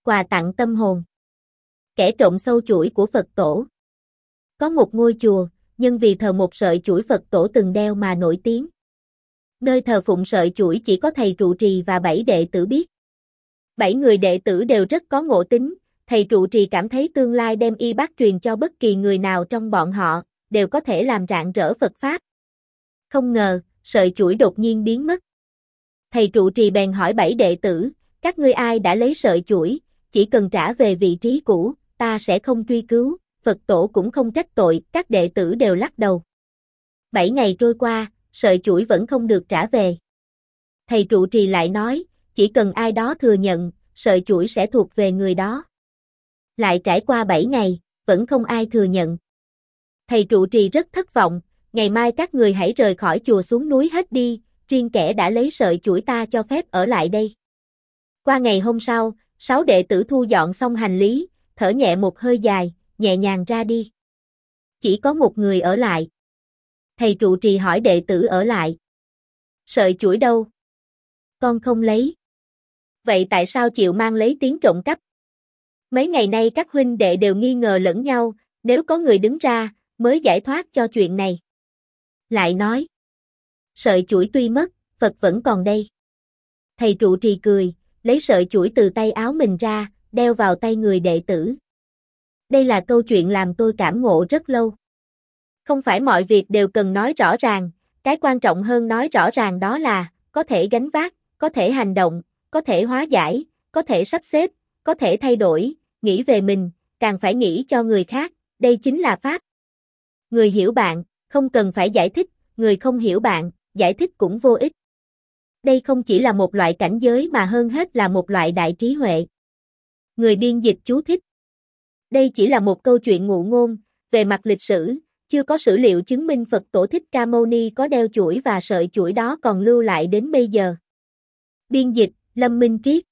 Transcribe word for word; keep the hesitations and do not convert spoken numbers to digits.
Quà tặng tâm hồn. Kẻ trộm sâu chuỗi của Phật tổ. Có một ngôi chùa, nhân vì thờ một sợi chuỗi Phật tổ từng đeo mà nổi tiếng. Nơi thờ phụng sợi chuỗi chỉ có thầy trụ trì và bảy đệ tử biết. Bảy người đệ tử đều rất có ngộ tính, thầy trụ trì cảm thấy tương lai đem y bát truyền cho bất kỳ người nào trong bọn họ, đều có thể làm rạng rỡ Phật Pháp. Không ngờ, sợi chuỗi đột nhiên biến mất. Thầy trụ trì bèn hỏi bảy đệ tử, các ngươi ai đã lấy sợi chuỗi, chỉ cần trả về vị trí cũ, ta sẽ không truy cứu, Phật tổ cũng không trách tội, các đệ tử đều lắc đầu. Bảy ngày trôi qua, sợi chuỗi vẫn không được trả về. Thầy trụ trì lại nói, chỉ cần ai đó thừa nhận, sợi chuỗi sẽ thuộc về người đó. Lại trải qua bảy ngày, vẫn không ai thừa nhận. Thầy trụ trì rất thất vọng, ngày mai các người hãy rời khỏi chùa xuống núi hết đi, riêng kẻ đã lấy sợi chuỗi ta cho phép ở lại đây. Qua ngày hôm sau, sáu đệ tử thu dọn xong hành lý, thở nhẹ một hơi dài, nhẹ nhàng ra đi. Chỉ có một người ở lại. Thầy trụ trì hỏi đệ tử ở lại. Sợi chuỗi đâu? Con không lấy. Vậy tại sao chịu mang lấy tiếng trộm cắp? Mấy ngày nay các huynh đệ đều nghi ngờ lẫn nhau, nếu có người đứng ra, mới giải thoát cho chuyện này. Lại nói. Sợi chuỗi tuy mất, Phật vẫn còn đây. Thầy trụ trì cười, lấy sợi chuỗi từ tay áo mình ra, đeo vào tay người đệ tử. Đây là câu chuyện làm tôi cảm ngộ rất lâu. Không phải mọi việc đều cần nói rõ ràng, cái quan trọng hơn nói rõ ràng đó là, có thể gánh vác, có thể hành động, có thể hóa giải, có thể sắp xếp, có thể thay đổi, nghĩ về mình, càng phải nghĩ cho người khác, đây chính là Pháp. Người hiểu bạn, không cần phải giải thích, người không hiểu bạn, giải thích cũng vô ích. Đây không chỉ là một loại cảnh giới mà hơn hết là một loại đại trí huệ. Người biên dịch chú thích. Đây chỉ là một câu chuyện ngụ ngôn, về mặt lịch sử, chưa có sử liệu chứng minh Phật tổ Thích Ca Mâu Ni có đeo chuỗi và sợi chuỗi đó còn lưu lại đến bây giờ. Biên dịch, Lâm Minh Triết.